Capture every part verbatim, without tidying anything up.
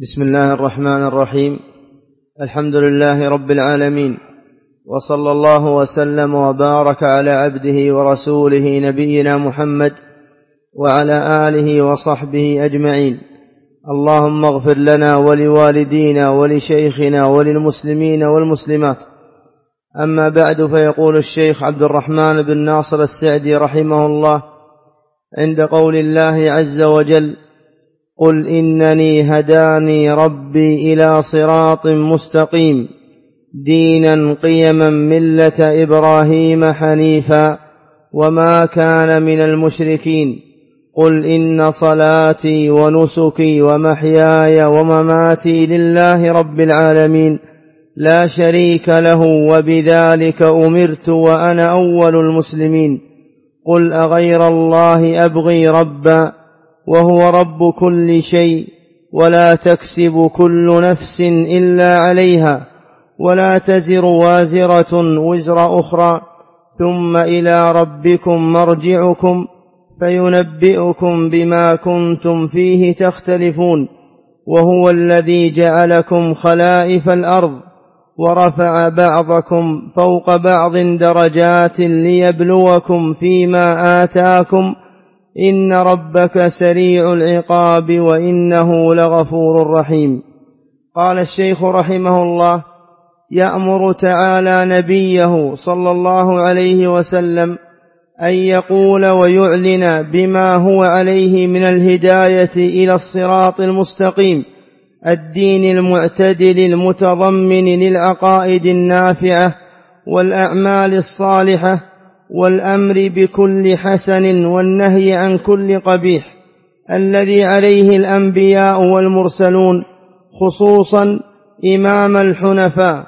بسم الله الرحمن الرحيم. الحمد لله رب العالمين، وصلى الله وسلم وبارك على عبده ورسوله نبينا محمد وعلى آله وصحبه أجمعين. اللهم اغفر لنا ولوالدينا ولشيخنا وللمسلمين والمسلمات. أما بعد، فيقول الشيخ عبد الرحمن بن ناصر السعدي رحمه الله عند قول الله عز وجل: قل إنني هداني ربي إلى صراط مستقيم دينا قيما ملة إبراهيم حنيفا وما كان من المشركين. قل إن صلاتي ونسكي ومحياي ومماتي لله رب العالمين لا شريك له وبذلك أمرت وأنا أول المسلمين. قل أغير الله أبغي ربا وهو رب كل شيء ولا تكسب كل نفس إلا عليها ولا تزر وازرة وزر أخرى ثم إلى ربكم مرجعكم فينبئكم بما كنتم فيه تختلفون. وهو الذي جعلكم خلائف الأرض ورفع بعضكم فوق بعض درجات ليبلوكم فيما آتاكم إن ربك سريع العقاب وإنه لغفور رحيم. قال الشيخ رحمه الله: يأمر تعالى نبيه صلى الله عليه وسلم أن يقول ويعلن بما هو عليه من الهداية إلى الصراط المستقيم الدين المعتدل المتضمن للعقائد النافعة والأعمال الصالحة والأمر بكل حسن والنهي عن كل قبيح الذي عليه الأنبياء والمرسلون، خصوصا إمام الحنفاء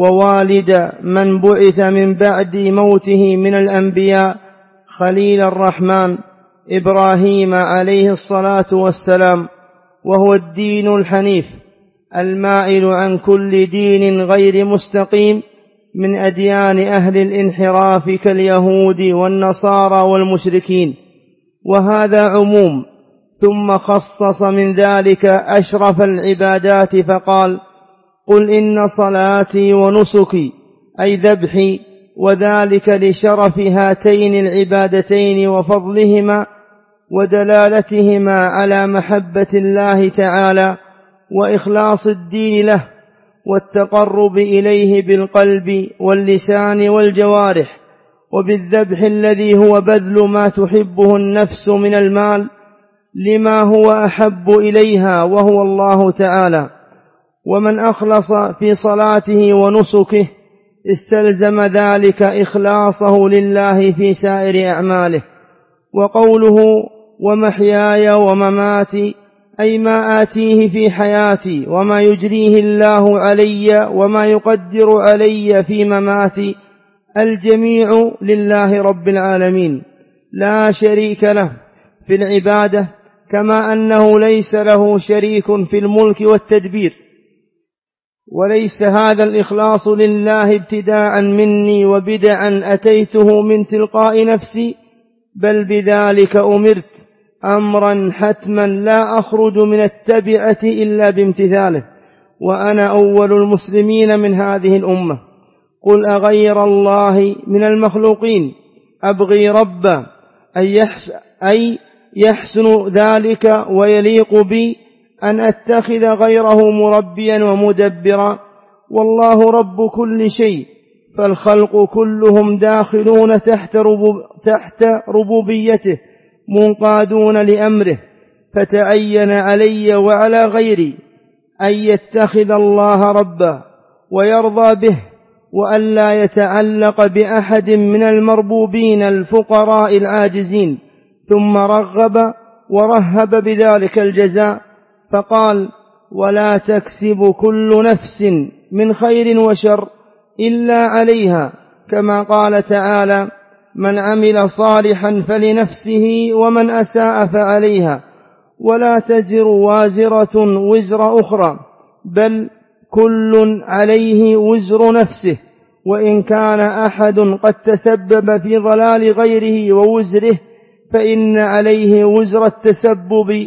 ووالد من بعث من بعد موته من الأنبياء خليل الرحمن إبراهيم عليه الصلاة والسلام، وهو الدين الحنيف المائل عن كل دين غير مستقيم من أديان أهل الانحراف كاليهود والنصارى والمشركين. وهذا عموم، ثم خصص من ذلك أشرف العبادات فقال: قل إن صلاتي ونسكي، أي ذبحي، وذلك لشرف هاتين العبادتين وفضلهما ودلالتهما على محبة الله تعالى وإخلاص الدين له والتقرب إليه بالقلب واللسان والجوارح، وبالذبح الذي هو بذل ما تحبه النفس من المال لما هو أحب إليها وهو الله تعالى. ومن أخلص في صلاته ونسكه استلزم ذلك إخلاصه لله في سائر أعماله. وقوله ومحياي ومماتي، أي ما آتيه في حياتي وما يجريه الله علي وما يقدر علي في مماتي، الجميع لله رب العالمين لا شريك له في العبادة، كما أنه ليس له شريك في الملك والتدبير. وليس هذا الإخلاص لله ابتداء مني وبدعا أتيته من تلقاء نفسي، بل بذلك أمرت أمرا حتما لا أخرج من التبعة إلا بامتثاله، وأنا أول المسلمين من هذه الأمة. قل أغير الله من المخلوقين أبغي ربا، أي يحسن ذلك ويليق بي أن أتخذ غيره مربيا ومدبرا، والله رب كل شيء، فالخلق كلهم داخلون تحت, ربوب تحت ربوبيته منقادون لأمره، فتعين علي وعلى غيري أن يتخذ الله ربا ويرضى به، وأن لا يتعلق بأحد من المربوبين الفقراء العاجزين. ثم رغب ورهب بذلك الجزاء فقال: ولا تكسب كل نفس من خير وشر إلا عليها، كما قال تعالى: من عمل صالحا فلنفسه ومن أساء فعليها، ولا تزر وازرة وزر أخرى، بل كل عليه وزر نفسه، وإن كان أحد قد تسبب في ضلال غيره ووزره فإن عليه وزر التسبب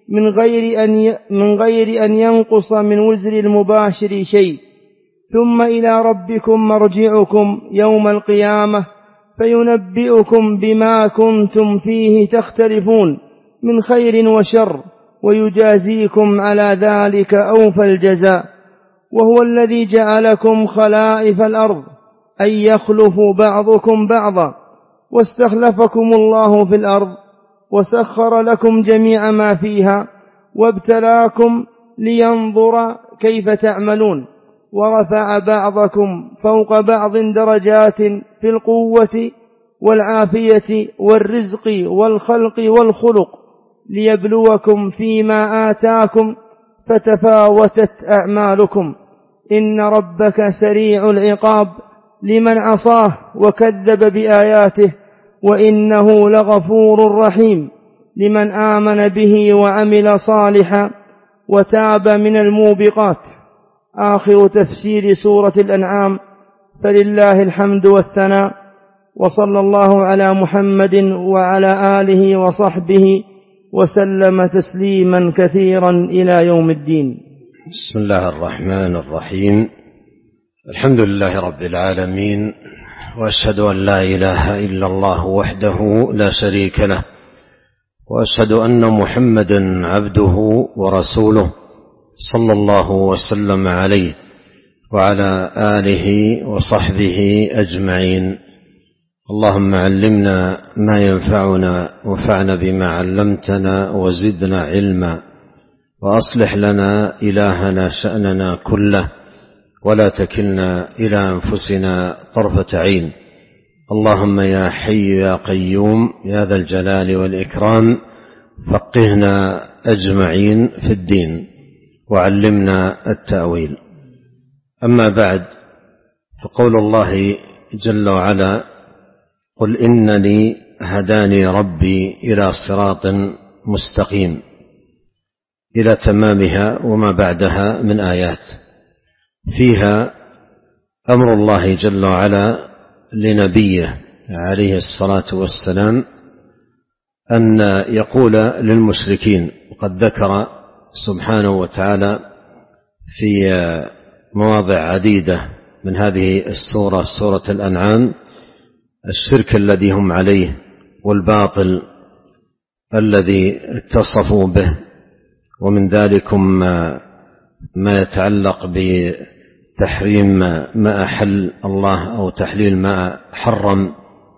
من غير أن من غير أن ينقص من وزر المباشر شيء، ثم إلى ربكم مرجعكم يوم القيامة فينبئكم بما كنتم فيه تختلفون من خير وشر، ويجازيكم على ذلك أوفى الجزاء. وهو الذي جعلكم خلائف الأرض، أي يخلف بعضكم بعضا، واستخلفكم الله في الأرض وسخر لكم جميع ما فيها، وابتلاكم لينظر كيف تعملون، ورفع بعضكم فوق بعض درجات في القوة والعافية والرزق والخلق والخلق، ليبلوكم فيما آتاكم فتفاوتت أعمالكم. إن ربك سريع العقاب لمن عصاه وكذب بآياته، وإنه لغفور رحيم لمن آمن به وعمل صالحا وتاب من الموبقات. آخر تفسير سورة الأنعام، فلله الحمد والثناء، وصلى الله على محمد وعلى آله وصحبه وسلم تسليما كثيرا إلى يوم الدين. بسم الله الرحمن الرحيم. الحمد لله رب العالمين، وأشهد أن لا إله إلا الله وحده لا شريك له، وأشهد أن محمدا عبده ورسوله صلى الله وسلم عليه وعلى آله وصحبه أجمعين. اللهم علمنا ما ينفعنا وانفعنا بما علمتنا وزدنا علما، وأصلح لنا إلهنا شأننا كله، ولا تكلنا إلى أنفسنا طرفة عين. اللهم يا حي يا قيوم يا ذا الجلال والإكرام، فقهنا أجمعين في الدين وعلمنا التأويل. أما بعد، فقول الله جل وعلا: قل إنني هداني ربي إلى صراط مستقيم، إلى تمامها وما بعدها من آيات فيها أمر الله جل وعلا لنبيه عليه الصلاة والسلام أن يقول للمشركين. وقد ذكر سبحانه وتعالى في مواضع عديدة من هذه السورة، سورة الأنعام، الشرك الذي هم عليه والباطل الذي اتصفوا به، ومن ذلك ما يتعلق بتحريم ما أحل الله أو تحليل ما حرم،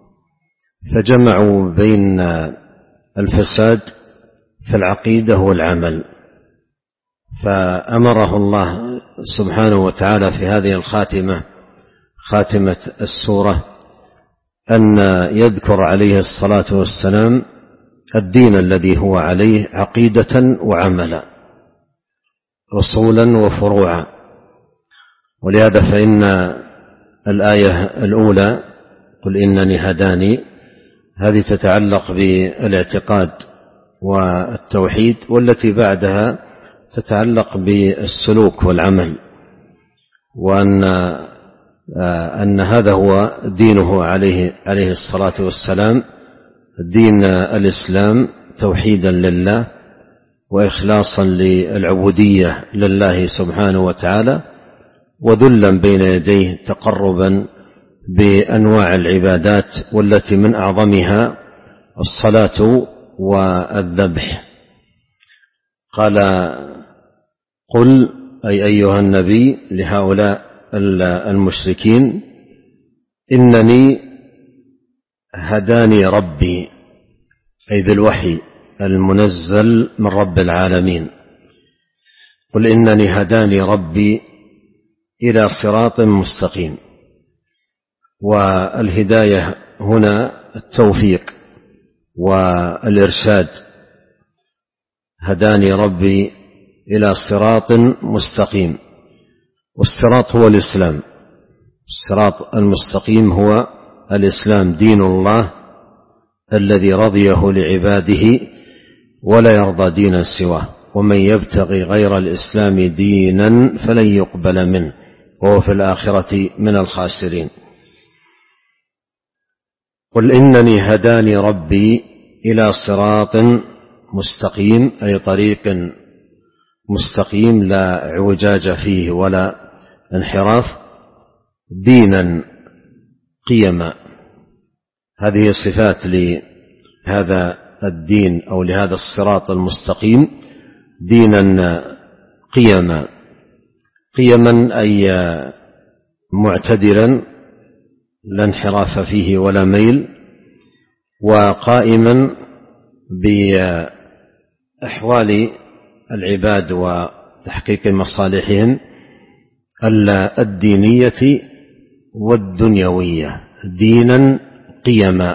فجمعوا بين الفساد في العقيدة والعمل. فأمره الله سبحانه وتعالى في هذه الخاتمة، خاتمة السورة، أن يذكر عليه الصلاة والسلام الدين الذي هو عليه عقيدة وعملا، أصولا وفروعا. ولهذا فإن الآية الأولى قل إنني هداني، هذه تتعلق بالاعتقاد والتوحيد، والتي بعدها تتعلق بالسلوك والعمل، وأن أن هذا هو دينه عليه عليه الصلاة والسلام، دين الإسلام، توحيدا لله وإخلاصا للعبودية لله سبحانه وتعالى، وذلا بين يديه تقربا بأنواع العبادات، والتي من أعظمها الصلاة والذبح. قال: قل أي أيها النبي لهؤلاء المشركين: إنني هداني ربي، أي بالوحي المنزل من رب العالمين. قل إنني هداني ربي إلى صراط مستقيم. والهداية هنا التوفيق والإرشاد. هداني ربي إلى صراط مستقيم، والصراط هو الإسلام. الصراط المستقيم هو الإسلام، دين الله الذي رضيه لعباده ولا يرضى دينا سواه، ومن يبتغي غير الإسلام دينا فلن يقبل منه وهو في الآخرة من الخاسرين. قل إنني هداني ربي إلى صراط مستقيم أي طريق مستقيم لا اعوجاج فيه ولا انحراف، دينا قيما. هذه صفات لهذا الدين أو لهذا الصراط المستقيم، دينا قيما. قيما أي معتدلا لا انحراف فيه ولا ميل، وقائما بأحوال العباد وتحقيق مصالحهم الدينية والدنيوية، دينا قيما.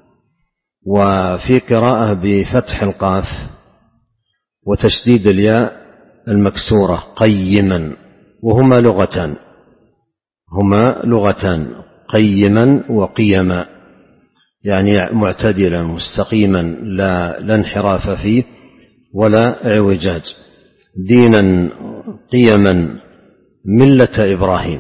وفي قراءة بفتح القاف وتشديد الياء المكسورة قيما، وهما لغتان هما لغتان قيما وقيما، يعني معتدلا مستقيما لا, لا انحراف فيه ولا اعوجاج، دينا قيما ملة إبراهيم.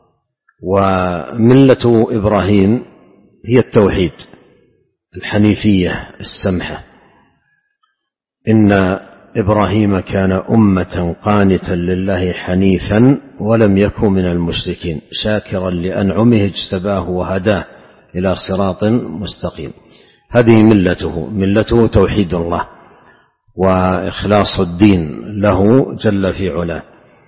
وملة إبراهيم هي التوحيد، الحنيفية السمحة. إن إبراهيم كان أمة قانتا لله حنيفا ولم يكن من المشركين شاكرا لأنعمه اجتباه وهداه إلى صراط مستقيم. هذه ملته، ملته توحيد الله وإخلاص الدين له جل في علاه.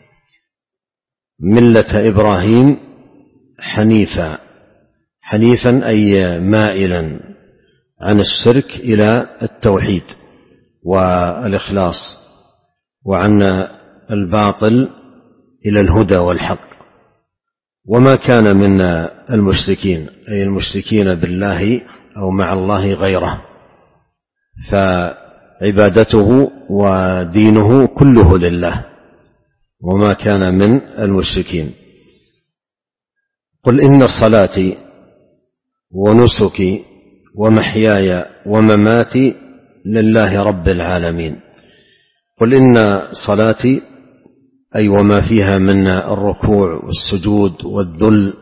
ملة إبراهيم حنيفا، حنيفا أي مائلا عن الشرك إلى التوحيد والإخلاص، وعن الباطل إلى الهدى والحق. وما كان من المشركين أي المشركين بالله أو مع الله غيره، فعبادته ودينه كله لله، وما كان من المشركين. قل إن صلاتي ونسكي ومحياي ومماتي لله رب العالمين. قل إن صلاتي أي وما فيها من الركوع والسجود والذل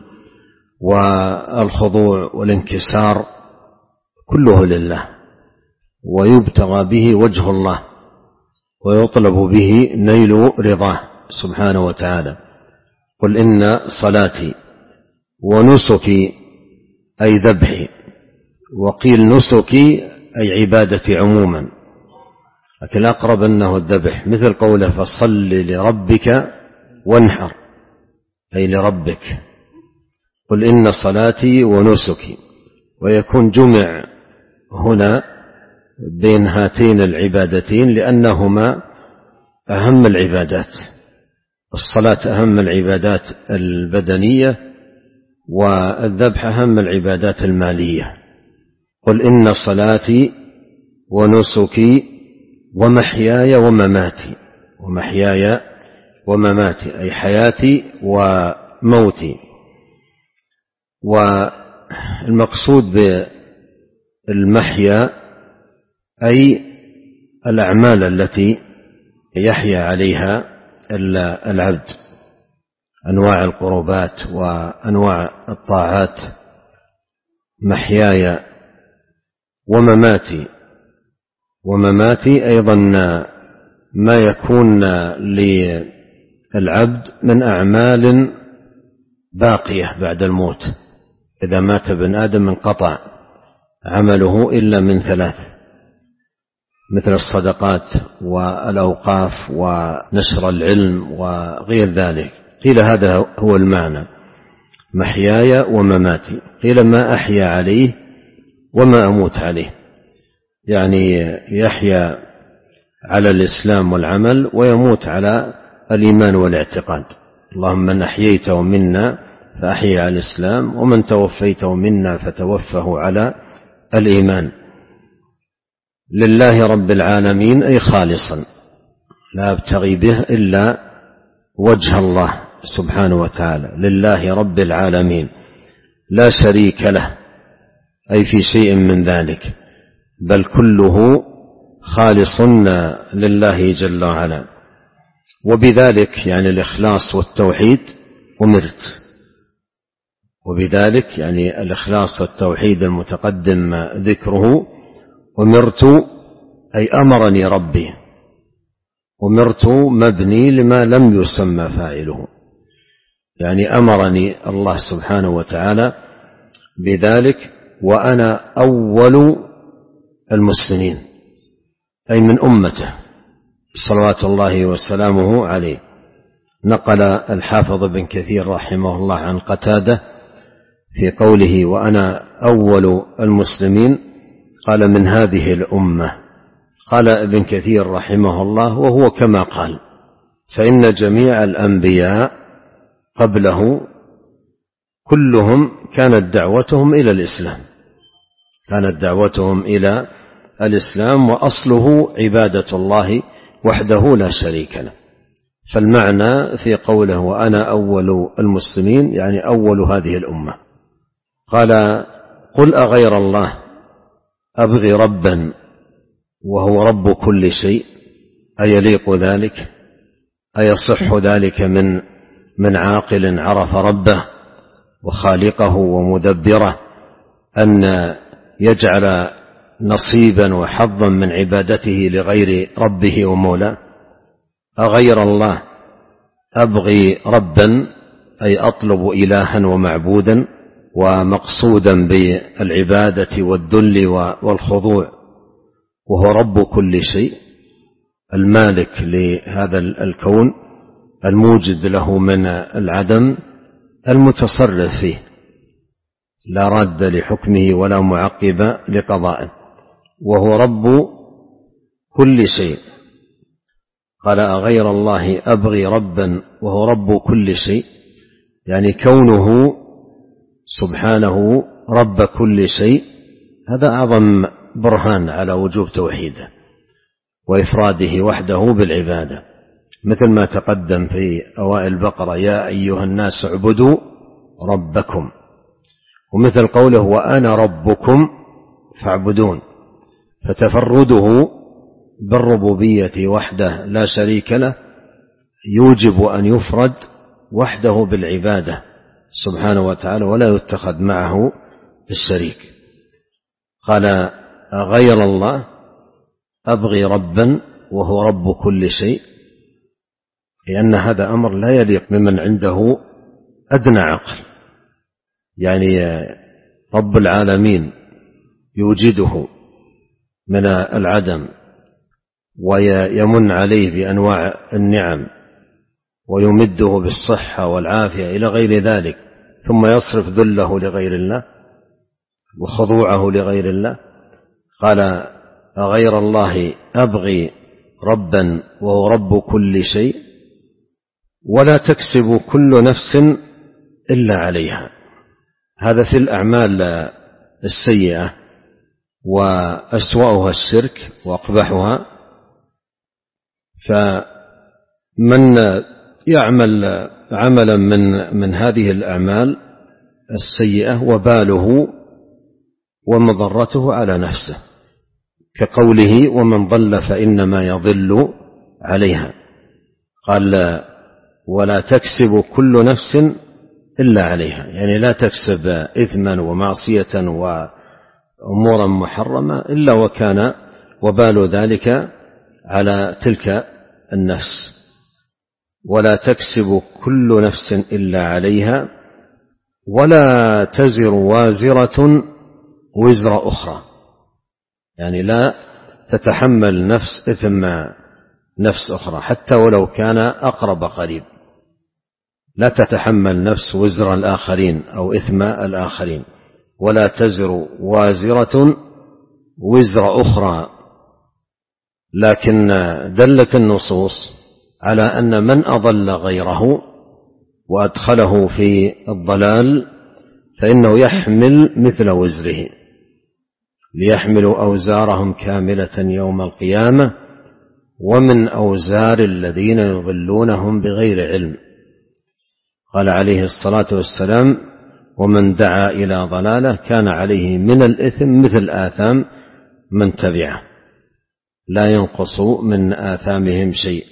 والخضوع والانكسار كله لله، ويبتغى به وجه الله ويطلب به نيل رضاه سبحانه وتعالى. قل إن صلاتي ونسكي أي ذبحي، وقيل نسكي أي عبادتي عموما، لكن الأقرب أنه الذبح، مثل قوله فصل لربك وانحر أي لربك. قل إن صلاتي ونسكي، ويكون جمع هنا بين هاتين العبادتين لأنهما أهم العبادات. الصلاة أهم العبادات البدنية، والذبح أهم العبادات المالية. قل إن صلاتي ونسكي ومحياي ومماتي، ومحياي ومماتي أي حياتي وموتي. والمقصود بالمحيا أي الأعمال التي يحيا عليها العبد، أنواع القربات وأنواع الطاعات. محياي ومماتي، ومماتي أيضا ما يكون للعبد من أعمال باقية بعد الموت. إذا مات ابن آدم انقطع عمله إلا من ثلاث، مثل الصدقات والأوقاف ونشر العلم وغير ذلك. قيل هذا هو المعنى، محياي ومماتي. قيل ما أحيا عليه وما أموت عليه، يعني يحيا على الإسلام والعمل ويموت على الإيمان والاعتقاد. اللهم من أحييته منا فأحيي على الإسلام، ومن توفيته منا فتوفه على الإيمان. لله رب العالمين أي خالصا، لا أبتغي به إلا وجه الله سبحانه وتعالى. لله رب العالمين لا شريك له أي في شيء من ذلك، بل كله خالص لله جل وعلا. وبذلك يعني الإخلاص والتوحيد أمرت، وبذلك يعني الإخلاص والتوحيد المتقدم ذكره أمرت أي أمرني ربي. أمرت مبني لما لم يسمى فاعله، يعني أمرني الله سبحانه وتعالى بذلك وأنا أول المسلمين، أي من أمته صلوات الله وسلامه عليه. نقل الحافظ بن كثير رحمه الله عن قتادة في قوله وأنا أول المسلمين قال من هذه الأمة. قال ابن كثير رحمه الله وهو كما قال، فإن جميع الأنبياء قبله كلهم كانت دعوتهم إلى الإسلام، كانت دعوتهم إلى الإسلام وأصله عبادة الله وحده لا شريك له. فالمعنى في قوله وأنا أول المسلمين يعني أول هذه الأمة. قال قل أغير الله أبغي ربا وهو رب كل شيء، أيليق ذلك؟ أيصح ذلك من من عاقل عرف ربه وخالقه ومدبره أن يجعل نصيبا وحظا من عبادته لغير ربه ومولاه؟ أغير الله أبغي ربا أي أطلب إلها ومعبودا ومقصودا بالعبادة والذل والخضوع، وهو رب كل شيء المالك لهذا الكون الموجد له من العدم المتصرف فيه لا راد لحكمه ولا معقب لقضائه، وهو رب كل شيء. قال أغير الله أبغي ربا وهو رب كل شيء، يعني كونه سبحانه رب كل شيء هذا أعظم برهان على وجوب توحيده وإفراده وحده بالعبادة، مثل ما تقدم في أوائل البقرة يا أيها الناس اعبدوا ربكم، ومثل قوله وأنا ربكم فاعبدون. فتفرده بالربوبية وحده لا شريك له يوجب أن يفرد وحده بالعبادة سبحانه وتعالى ولا يتخذ معه الشريك. قال غير الله أبغي ربا وهو رب كل شيء، لأن هذا أمر لا يليق ممن عنده أدنى عقل، يعني رب العالمين يوجده من العدم ويمن عليه بأنواع النعم ويمده بالصحة والعافية إلى غير ذلك، ثم يصرف ذله لغير الله وخضوعه لغير الله. قال أغير الله أبغي ربا وهو رب كل شيء ولا تكسب كل نفس إلا عليها. هذا في الأعمال السيئة وأسوأها الشرك وأقبحها. فمن يعمل عملا من من هذه الأعمال السيئة وباله ومضرته على نفسه، كقوله ومن ضل فإنما يضل عليها. قال ولا تكسب كل نفس إلا عليها، يعني لا تكسب إثما ومعصية وأمورا محرمة إلا وكان وبال ذلك على تلك النفس. ولا تكسب كل نفس إلا عليها ولا تزر وازرة وزر أخرى، يعني لا تتحمل نفس إثم نفس أخرى حتى ولو كان أقرب قريب، لا تتحمل نفس وزر الآخرين أو إثم الآخرين. ولا تزر وازرة وزر أخرى، لكن دلت النصوص على أن من أضل غيره وأدخله في الضلال فإنه يحمل مثل وزره، ليحملوا أوزارهم كاملة يوم القيامة ومن أوزار الذين يضلونهم بغير علم. قال عليه الصلاة والسلام ومن دعا إلى ضلالة كان عليه من الإثم مثل آثام من تبعه لا ينقص من آثامهم شيء.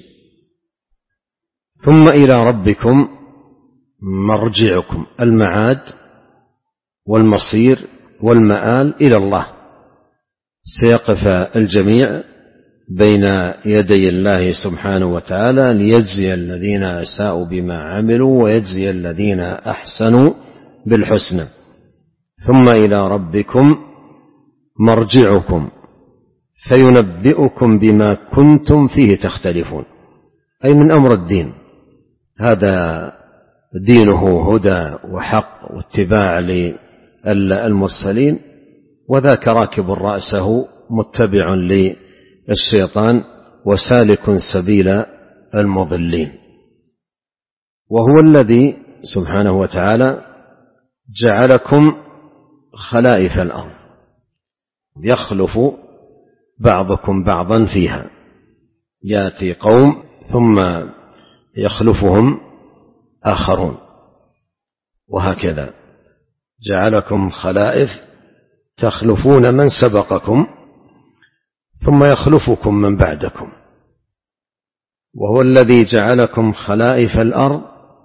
ثم إلى ربكم مرجعكم، المعاد والمصير والمآل إلى الله. سيقف الجميع بين يدي الله سبحانه وتعالى ليجزي الذين أساءوا بما عملوا ويجزي الذين أحسنوا بالحسنى. ثم إلى ربكم مرجعكم فينبئكم بما كنتم فيه تختلفون، أي من أمر الدين. هذا دينه هدى وحق واتباع للمرسلين، وذاك راكب رأسه متبع للشيطان وسالك سبيل المضلين. وهو الذي سبحانه وتعالى جعلكم خلائف الأرض، يخلف بعضكم بعضا فيها، يأتي قوم ثم يخلفهم آخرون، وهكذا جعلكم خلائف تخلفون من سبقكم ثم يخلفكم من بعدكم. وهو الذي جعلكم خلائف الأرض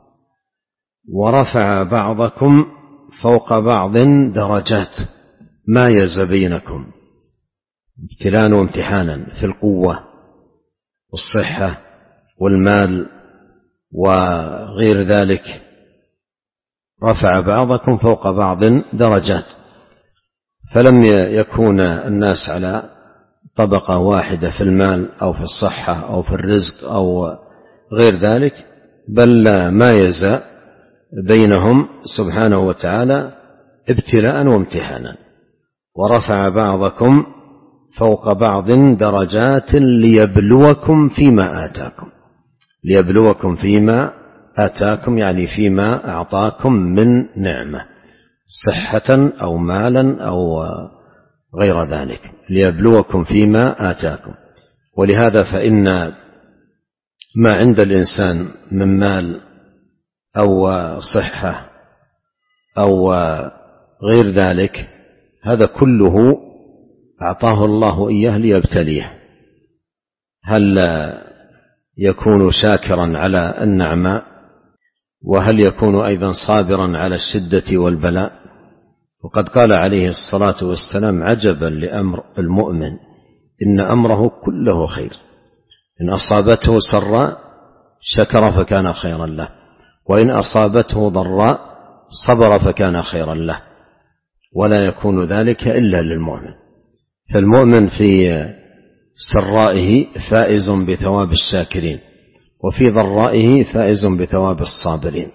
ورفع بعضكم فوق بعض درجات، مايز بينكم ابتلاء وامتحانا في القوة والصحة والمال وغير ذلك، رفع بعضكم فوق بعض درجات، فلم يكون الناس على طبقة واحدة في المال أو في الصحة أو في الرزق أو غير ذلك، بل مايز بينهم سبحانه وتعالى ابتلاء وامتحانا. ورفع بعضكم فوق بعض درجات ليبلوكم فيما آتاكم، ليبلوكم فيما آتاكم يعني فيما أعطاكم من نعمة، صحة أو مالا أو غير ذلك، ليبلوكم فيما آتاكم. ولهذا فإن ما عند الإنسان من مال أو صحة أو غير ذلك، هذا كله أعطاه الله إياه ليبتليه، هل يكون شاكرا على النعمة، وهل يكون أيضا صابرا على الشدة والبلاء. وقد قال عليه الصلاة والسلام: عجبا لأمر المؤمن إن أمره كله خير، إن أصابته سراء شكر فكان خيرا له، وإن أصابته ضراء صبر فكان خيرا له، ولا يكون ذلك إلا للمؤمن. فالمؤمن في سرائه فائز بثواب الشاكرين، وفي ضرائه فائز بثواب الصابرين.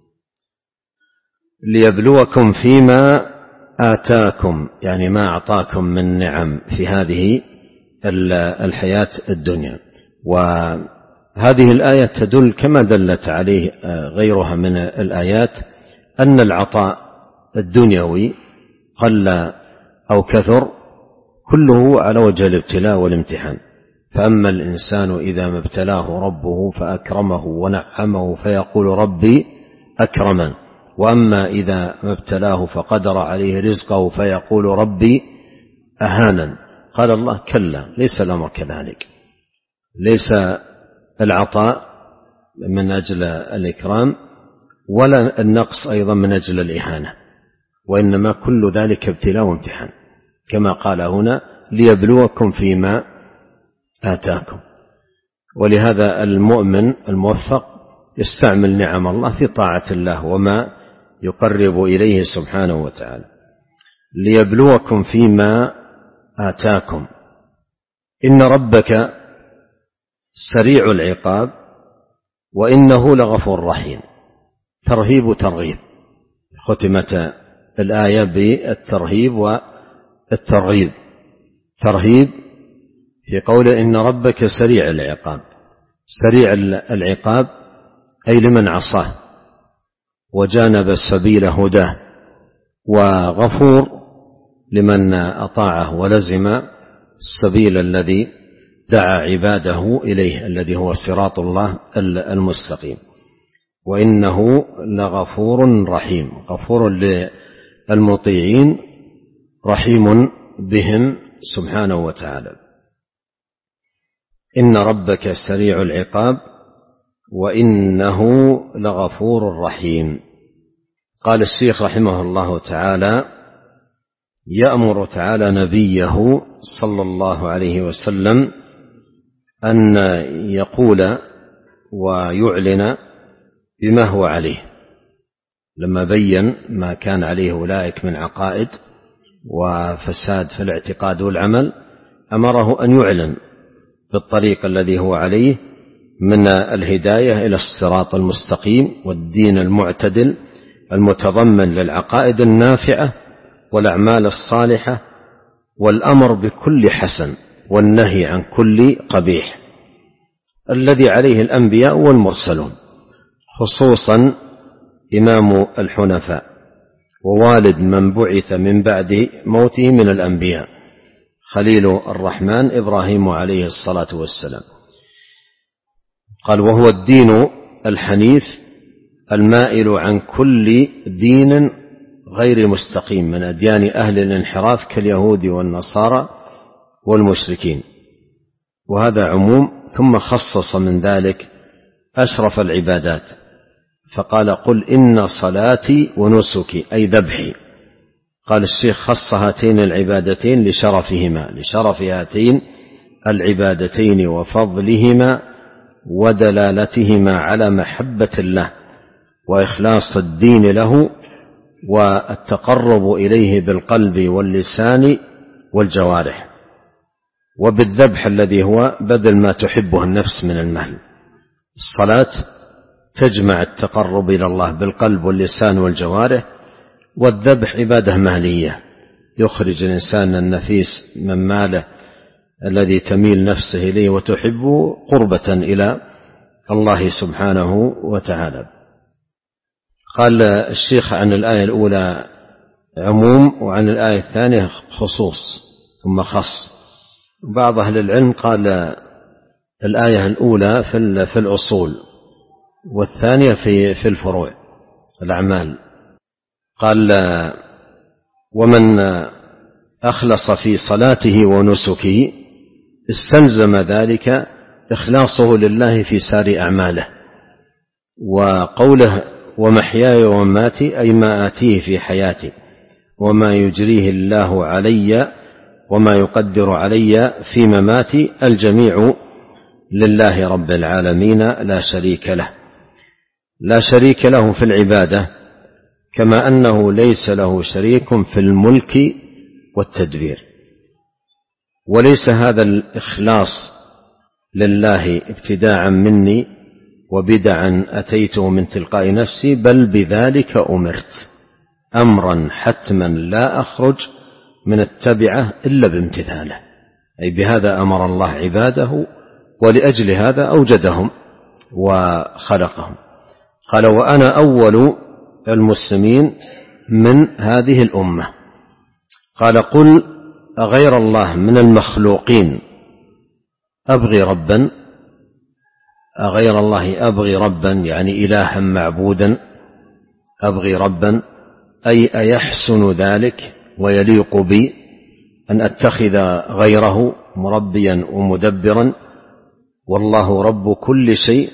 ليبلوكم فيما آتاكم يعني ما أعطاكم من نعم في هذه الحياة الدنيا. وهذه الآية تدل كما دلت عليه غيرها من الآيات أن العطاء الدنيوي قل أو كثر كله على وجه الابتلاء والامتحان. فأما الإنسان إذا ما ابتلاه ربه فأكرمه ونعمه فيقول ربي أكرمن، وأما إذا ما ابتلاه فقدر عليه رزقه فيقول ربي أهانن. قال الله: كلا، ليس الأمر كذلك، ليس العطاء من أجل الإكرام ولا النقص أيضا من أجل الإهانة، وإنما كل ذلك ابتلاء وامتحان، كما قال هنا: ليبلوكم فيما آتاكم. ولهذا المؤمن الموفق يستعمل نعم الله في طاعة الله وما يقرب إليه سبحانه وتعالى. ليبلوكم فيما آتاكم إن ربك سريع العقاب وإنه لغفور رحيم. ترهيب ترغيب، ختمت الآية بالترهيب والترغيب. ترهيب في قوله إن ربك سريع العقاب، سريع العقاب أي لمن عصاه وجانب السبيل هداه، وغفور لمن أطاعه ولزم السبيل الذي دعا عباده إليه الذي هو صراط الله المستقيم. وإنه لغفور رحيم، غفور للمطيعين رحيم بهم سبحانه وتعالى. إن ربك سريع العقاب وإنه لغفور رحيم. قال الشيخ رحمه الله تعالى: يأمر تعالى نبيه صلى الله عليه وسلم أن يقول ويعلن بما هو عليه، لما بين ما كان عليه أولئك من عقائد وفساد في الاعتقاد والعمل أمره أن يعلن بالطريق الذي هو عليه من الهداية إلى الصراط المستقيم والدين المعتدل المتضمن للعقائد النافعة والأعمال الصالحة والأمر بكل حسن والنهي عن كل قبيح الذي عليه الأنبياء والمرسلون، خصوصا إمام الحنفاء ووالد من بعث من بعد موته من الأنبياء خليل الرحمن إبراهيم عليه الصلاة والسلام. قال: وهو الدين الحنيف المائل عن كل دين غير مستقيم من أديان أهل الانحراف كاليهود والنصارى والمشركين. وهذا عموم، ثم خصص من ذلك أشرف العبادات فقال: قل إن صلاتي ونسكي أي ذبحي. قال الشيخ: خص هاتين العبادتين لشرفهما لشرف هاتين العبادتين وفضلهما ودلالتهما على محبة الله وإخلاص الدين له والتقرب إليه بالقلب واللسان والجوارح، وبالذبح الذي هو بذل ما تحبه النفس من المال. الصلاة تجمع التقرب إلى الله بالقلب واللسان والجوارح، والذبح عبادة مالية يخرج الإنسان النفيس من ماله الذي تميل نفسه إليه وتحبه قربة إلى الله سبحانه وتعالى. قال الشيخ عن الآية الأولى عموم وعن الآية الثانية خصوص ثم خص. بعض أهل العلم قال الآية الأولى في الأصول والثانية في في الفروع الأعمال. قال: ومن أخلص في صلاته ونسكه استلزم ذلك إخلاصه لله في سائر أعماله. وقوله: ومحياي ومماتي أي ما آتيه في حياتي وما يجريه الله علي وما يقدر علي في مماتي الجميع لله رب العالمين لا شريك له، لا شريك له في العبادة كما أنه ليس له شريك في الملك والتدبير. وليس هذا الإخلاص لله ابتداعا مني وبدعا أتيته من تلقاء نفسي، بل بذلك أمرت أمرا حتما لا أخرج من التبعة إلا بامتثاله، أي بهذا أمر الله عباده ولأجل هذا أوجدهم وخلقهم. قال: وأنا أول المسلمين من هذه الأمة. قال: قل أغير الله من المخلوقين أبغي ربا، أغير الله أبغي ربا يعني إلها معبودا، أبغي ربا أي أيحسن ذلك ويليق بي أن أتخذ غيره مربيا ومدبرا، والله رب كل شيء،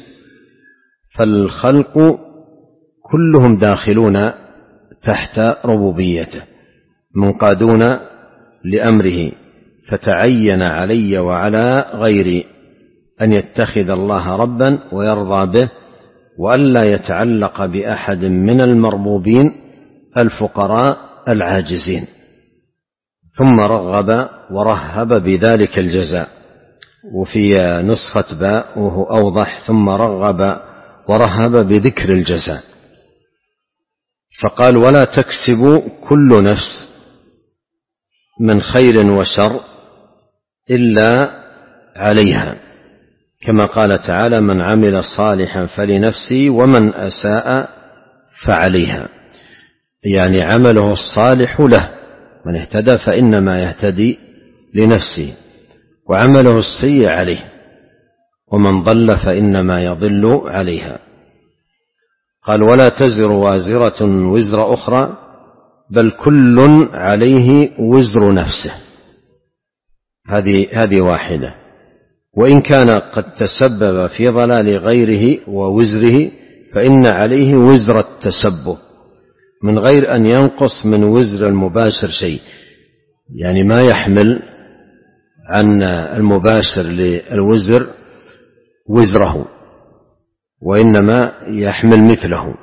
فالخلق كلهم داخلون تحت ربوبيته منقادون لأمره، فتعين علي وعلى غيري أن يتخذ الله ربا ويرضى به، وألا يتعلق بأحد من المربوبين الفقراء العاجزين. ثم رغب ورهب بذلك الجزاء، وفي نسخة باء وهو أوضح: ثم رغب ورهب بذكر الجزاء. فقال: ولا تكسب كل نفس من خير وشر إلا عليها، كما قال تعالى: من عمل صالحا فلنفسه ومن أساء فعليها، يعني عمله الصالح له، من اهتدى فإنما يهتدي لنفسه، وعمله السيء عليه، ومن ضل فإنما يضل عليها. قال: ولا تزر وازرة وزر أخرى بل كل عليه وزر نفسه، هذه هذه واحدة، وإن كان قد تسبب في ضلال غيره ووزره فإن عليه وزر التسبب من غير أن ينقص من وزر المباشر شيء، يعني ما يحمل عن المباشر للوزر وزره، وإنما يحمل مثله،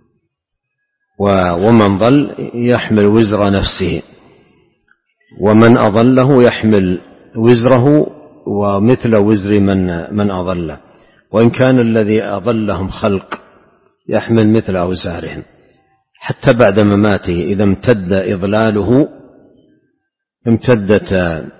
ومن ضل يحمل وزر نفسه، ومن أضله يحمل وزره ومثل وزر من من أضله، وإن كان الذي أضلهم خلق يحمل مثل أوزارهم حتى بعد مماته. إذا امتد إضلاله امتدت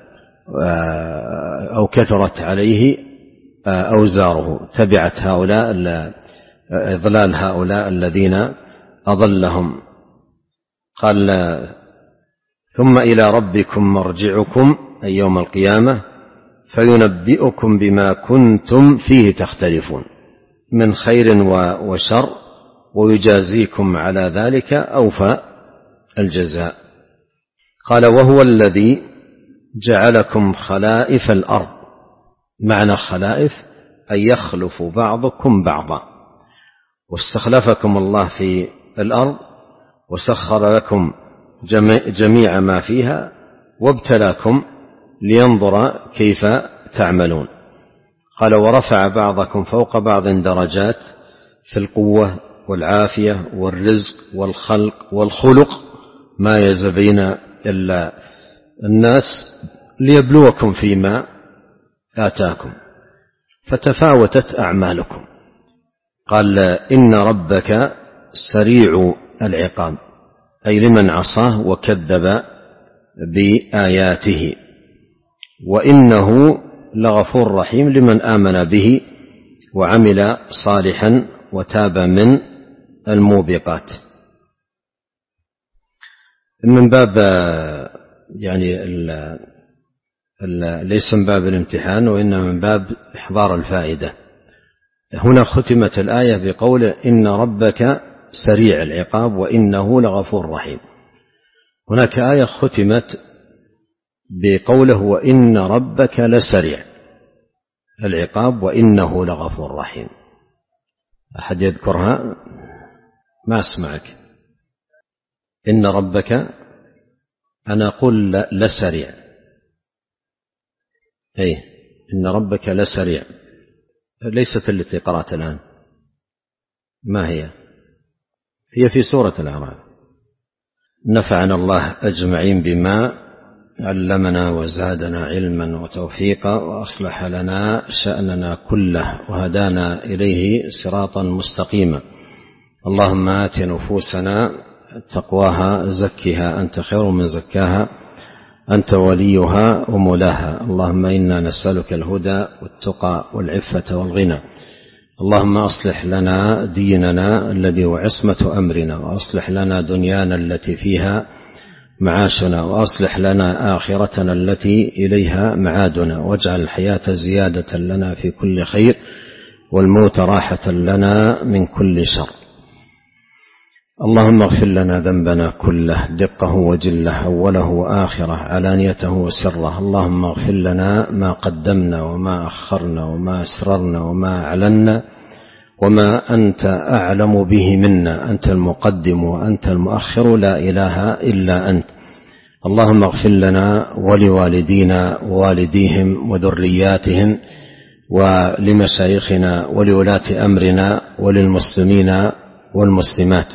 أو كثرت عليه أوزاره، تبعت هؤلاء إضلال هؤلاء الذين أضلهم. قال ثم إلى ربكم مرجعكم أي يوم القيامة فينبئكم بما كنتم فيه تختلفون من خير وشر، ويجازيكم على ذلك أوفى الجزاء. قال وهو الذي جعلكم خلائف الأرض. معنى الخلائف أن يخلف بعضكم بعضا، واستخلفكم الله في الأرض وسخر لكم جميع ما فيها وابتلاكم لينظر كيف تعملون. قال ورفع بعضكم فوق بعض درجات في القوة والعافية والرزق والخلق والخلق ما يزبين إلا الناس ليبلوكم فيما آتاكم، فتفاوتت أعمالكم. قال إن ربك سريع العقاب أي لمن عصاه وكذب بآياته، وإنه لغفور رحيم لمن آمن به وعمل صالحا وتاب من الموبقات. من باب يعني ال ال ليس من باب الامتحان، وإنما من باب إحضار الفائدة. هنا ختمت الآية بقوله إن ربك سريع العقاب وإنه لغفور رحيم. هناك آية ختمت بقوله وإن ربك لسريع العقاب وإنه لغفور رحيم. أحد يذكرها؟ ما أسمعك. إن ربك، أنا أقول لسريع، أي إن ربك لسريع، ليست التي قرأت الآن. ما هي؟ هي في سورة الأعراف. نفعنا الله أجمعين بما علمنا وزادنا علما وتوفيقا وأصلح لنا شأننا كله وهدانا إليه صراطا مستقيما. اللهم آت نفوسنا تقواها زكها أنت خير من زكاها أنت وليها ومولاها. اللهم إنا نسألك الهدى والتقى والعفة والغنى. اللهم أصلح لنا ديننا الذي هو عصمة أمرنا، وأصلح لنا دنيانا التي فيها معاشنا، وأصلح لنا آخرتنا التي إليها معادنا، واجعل الحياة زيادة لنا في كل خير والموت راحة لنا من كل شر. اللهم اغفر لنا ذنبنا كله دقه وجله أوله وآخره علانيته وسره. اللهم اغفر لنا ما قدمنا وما أخرنا وما أسررنا وما أعلنا وما أنت أعلم به منا، أنت المقدم وأنت المؤخر لا إله إلا أنت. اللهم اغفر لنا ولوالدينا ووالديهم وذرياتهم ولمشايخنا ولولاة أمرنا وللمسلمين والمسلمات.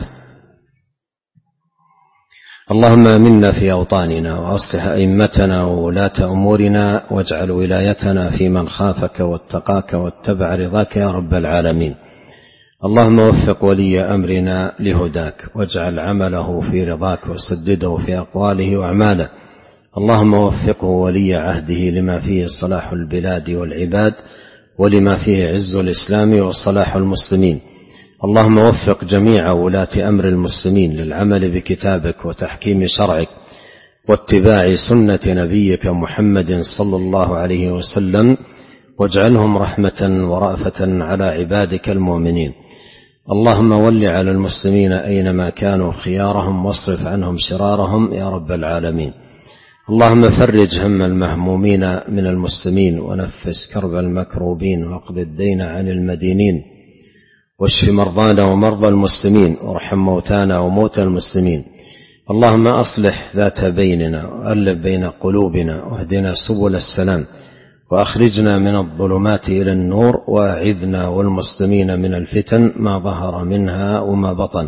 اللهم آمنا في أوطاننا وأصلح أئمتنا وولاة أمورنا، واجعل ولايتنا في من خافك واتقاك واتبع رضاك يا رب العالمين. اللهم وفق ولي أمرنا لهداك، واجعل عمله في رضاك، وسدده في أقواله وأعماله. اللهم وفقه ولي عهده لما فيه صلاح البلاد والعباد، ولما فيه عز الإسلام وصلاح المسلمين. اللهم وفق جميع ولاة أمر المسلمين للعمل بكتابك وتحكيم شرعك واتباع سنة نبيك محمد صلى الله عليه وسلم، واجعلهم رحمة ورأفة على عبادك المؤمنين. اللهم ول على المسلمين أينما كانوا خيارهم، واصرف عنهم شرارهم يا رب العالمين. اللهم فرج هم المهمومين من المسلمين، ونفس كرب المكروبين، واقض الدين عن المدينين، واشف مرضانا ومرضى المسلمين، وارحم موتانا وموتى المسلمين. اللهم أصلح ذات بيننا وألف بين قلوبنا واهدنا سبل السلام وأخرجنا من الظلمات إلى النور وأعذنا والمسلمين من الفتن ما ظهر منها وما بطن.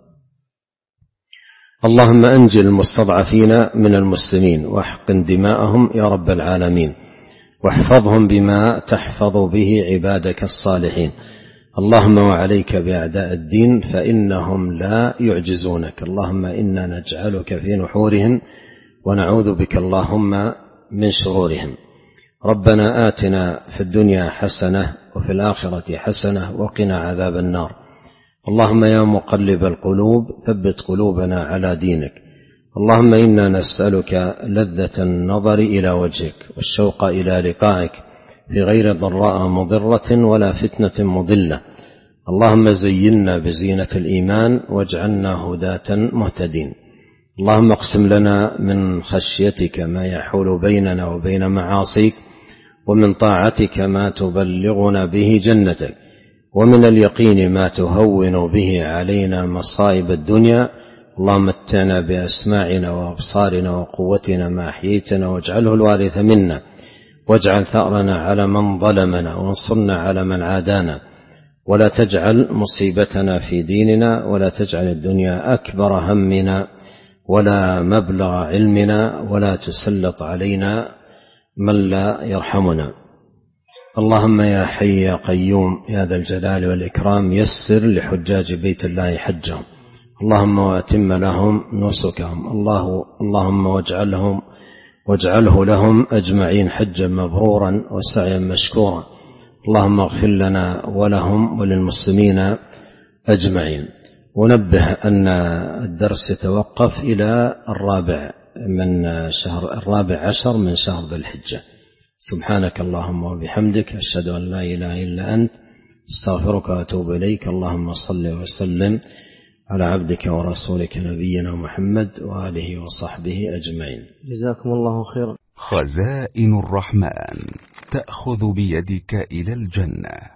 اللهم أنجِ المستضعفين من المسلمين واحقن دماءهم يا رب العالمين، واحفظهم بما تحفظ به عبادك الصالحين. اللهم وعليك بأعداء الدين فإنهم لا يعجزونك. اللهم إنا نجعلك في نحورهم ونعوذ بك اللهم من شرورهم. ربنا آتنا في الدنيا حسنة وفي الآخرة حسنة وقنا عذاب النار. اللهم يا مقلب القلوب ثبت قلوبنا على دينك. اللهم إنا نسألك لذة النظر إلى وجهك والشوق إلى لقائك في غير ضراء مضرة ولا فتنة مضلة. اللهم زينا بزينة الإيمان واجعلنا هداة مهتدين. اللهم اقسم لنا من خشيتك ما يحول بيننا وبين معاصيك، ومن طاعتك ما تبلغنا به جنتك، ومن اليقين ما تهون به علينا مصائب الدنيا. اللهم متعنا بأسماعنا وأبصارنا وقوتنا ما أحييتنا واجعله الوارث منا، واجعل ثأرنا على من ظلمنا وانصرنا على من عادانا، ولا تجعل مصيبتنا في ديننا، ولا تجعل الدنيا أكبر همنا ولا مبلغ علمنا، ولا تسلط علينا من لا يرحمنا. اللهم يا حي يا قيوم يا ذا الجلال والإكرام يسر لحجاج بيت الله حجهم. اللهم وأتم لهم نسكهم. الله اللهم واجعلهم واجعله لهم أجمعين حجا مبرورا وسعيا مشكورا. اللهم اغفر لنا ولهم وللمسلمين أجمعين. ونبه أن الدرس يتوقف إلى الرابع من شهر الرابع عشر من شهر ذي الحجة. سبحانك اللهم وبحمدك أشهد أن لا إله إلا أنت استغفرك وأتوب إليك. اللهم صل وسلم على عبدك ورسولك نبينا محمد وآله وصحبه أجمعين. جزاكم الله خيرا. خزائن الرحمن تأخذ بيدك إلى الجنة.